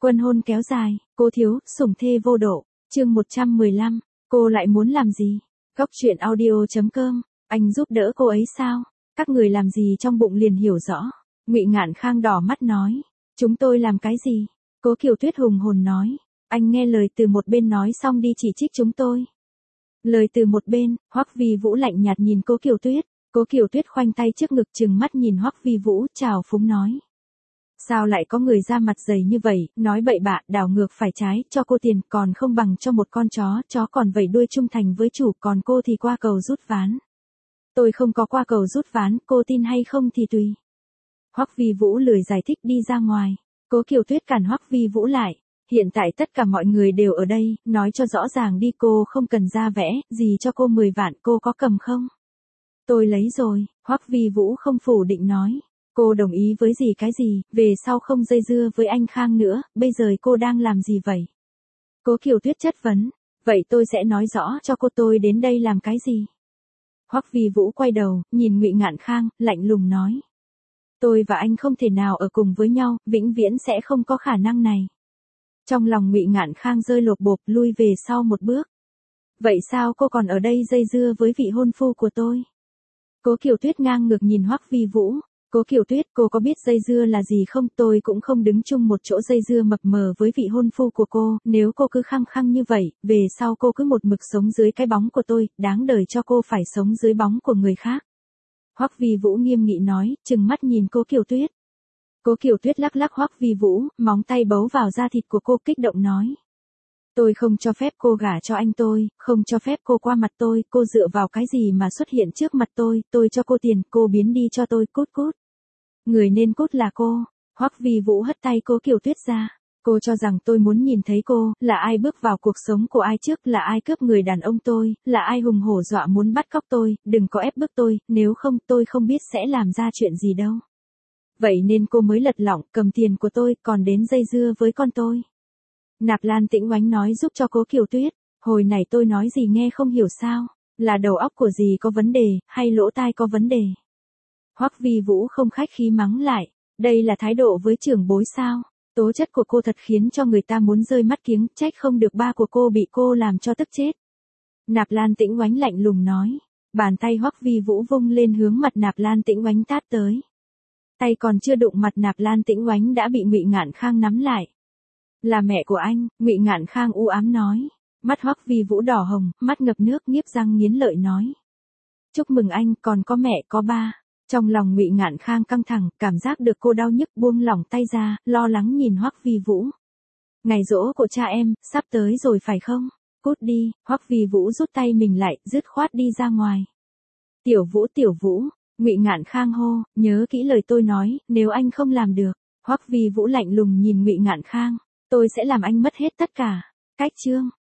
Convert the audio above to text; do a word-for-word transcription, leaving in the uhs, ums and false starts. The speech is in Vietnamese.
Quân hôn kéo dài, cô thiếu, sủng thê vô độ, chương một trăm mười lăm, cô lại muốn làm gì? Góc truyện audio chấm com, anh giúp đỡ cô ấy sao? Các người làm gì trong bụng liền hiểu rõ. Ngụy Ngạn Khang đỏ mắt nói, chúng tôi làm cái gì? Cố Kiều Tuyết hùng hồn nói, anh nghe lời từ một bên nói xong đi chỉ trích chúng tôi. Lời từ một bên, Hoắc Vi Vũ lạnh nhạt nhìn Cố Kiều Tuyết, Cố Kiều Tuyết khoanh tay trước ngực trừng mắt nhìn Hoắc Vi Vũ, trào phúng nói. Sao lại có người ra mặt dày như vậy, nói bậy bạ, đảo ngược phải trái, cho cô tiền, còn không bằng cho một con chó, chó còn vẫy đuôi trung thành với chủ, còn cô thì qua cầu rút ván. Tôi không có qua cầu rút ván, cô tin hay không thì tùy. Hoắc Vi Vũ lười giải thích đi ra ngoài, Cố Kiều Tuyết cản Hoắc Vi Vũ lại. Hiện tại tất cả mọi người đều ở đây, nói cho rõ ràng đi, cô không cần ra vẽ, gì cho cô mười vạn, cô có cầm không? Tôi lấy rồi, Hoắc Vi Vũ không phủ định nói. Cô đồng ý với gì cái gì, về sau không dây dưa với anh Khang nữa, bây giờ cô đang làm gì vậy? Cố Kiều Tuyết chất vấn, vậy tôi sẽ nói rõ cho cô tôi đến đây làm cái gì? Hoắc Vi Vũ quay đầu, nhìn Ngụy Ngạn Khang, lạnh lùng nói. Tôi và anh không thể nào ở cùng với nhau, vĩnh viễn sẽ không có khả năng này. Trong lòng Ngụy Ngạn Khang rơi lột bột, lui về sau một bước. Vậy sao cô còn ở đây dây dưa với vị hôn phu của tôi? Cố Kiều Tuyết ngang ngược nhìn Hoắc Vi Vũ. Cố Kiều Tuyết, cô có biết dây dưa là gì không? Tôi cũng không đứng chung một chỗ dây dưa mập mờ với vị hôn phu của cô, nếu cô cứ khăng khăng như vậy, về sau cô cứ một mực sống dưới cái bóng của tôi, đáng đời cho cô phải sống dưới bóng của người khác. Hoắc Vi Vũ nghiêm nghị nói, trừng mắt nhìn Cố Kiều Tuyết. Cố Kiều Tuyết lắc lắc Hoắc Vi Vũ, móng tay bấu vào da thịt của cô, kích động nói. Tôi không cho phép cô gả cho anh tôi, không cho phép cô qua mặt tôi, cô dựa vào cái gì mà xuất hiện trước mặt tôi, tôi cho cô tiền, cô biến đi cho tôi, cút cút. Người nên cút là cô. Hoắc Vi Vũ hất tay Cố Kiều Tuyết ra. Cô cho rằng tôi muốn nhìn thấy cô, là ai bước vào cuộc sống của ai trước, là ai cướp người đàn ông tôi, là ai hùng hổ dọa muốn bắt cóc tôi, đừng có ép bức tôi, nếu không tôi không biết sẽ làm ra chuyện gì đâu. Vậy nên cô mới lật lọng, cầm tiền của tôi, còn đến dây dưa với con tôi. Nạp Lan Tĩnh Oánh nói giúp cho Cố Kiều Tuyết, hồi này tôi nói gì nghe không hiểu sao, là đầu óc của gì có vấn đề, hay lỗ tai có vấn đề. Hoắc Vi Vũ không khách khí mắng lại, đây là thái độ với trưởng bối sao, tố chất của cô thật khiến cho người ta muốn rơi mắt kiếng, trách không được ba của cô bị cô làm cho tức chết. Nạp Lan Tĩnh Oánh lạnh lùng nói, bàn tay Hoắc Vi Vũ vung lên hướng mặt Nạp Lan Tĩnh Oánh tát tới. Tay còn chưa đụng mặt Nạp Lan Tĩnh Oánh đã bị Ngụy Ngạn Khang nắm lại. Là mẹ của anh, Ngụy Ngạn Khang u ám nói. Mắt Hoắc Vi Vũ đỏ hồng, mắt ngập nước, nghiến răng nghiến lợi nói. Chúc mừng anh, còn có mẹ có ba. Trong lòng Ngụy Ngạn Khang căng thẳng, cảm giác được cô đau nhức, buông lỏng tay ra, lo lắng nhìn Hoắc Vi Vũ. Ngày giỗ của cha em, sắp tới rồi phải không? Cút đi, Hoắc Vi Vũ rút tay mình lại, dứt khoát đi ra ngoài. Tiểu Vũ, Tiểu Vũ, Ngụy Ngạn Khang hô, nhớ kỹ lời tôi nói, nếu anh không làm được. Hoắc Vi Vũ lạnh lùng nhìn Ngụy Ngạn Khang, tôi sẽ làm anh mất hết tất cả. Cách chương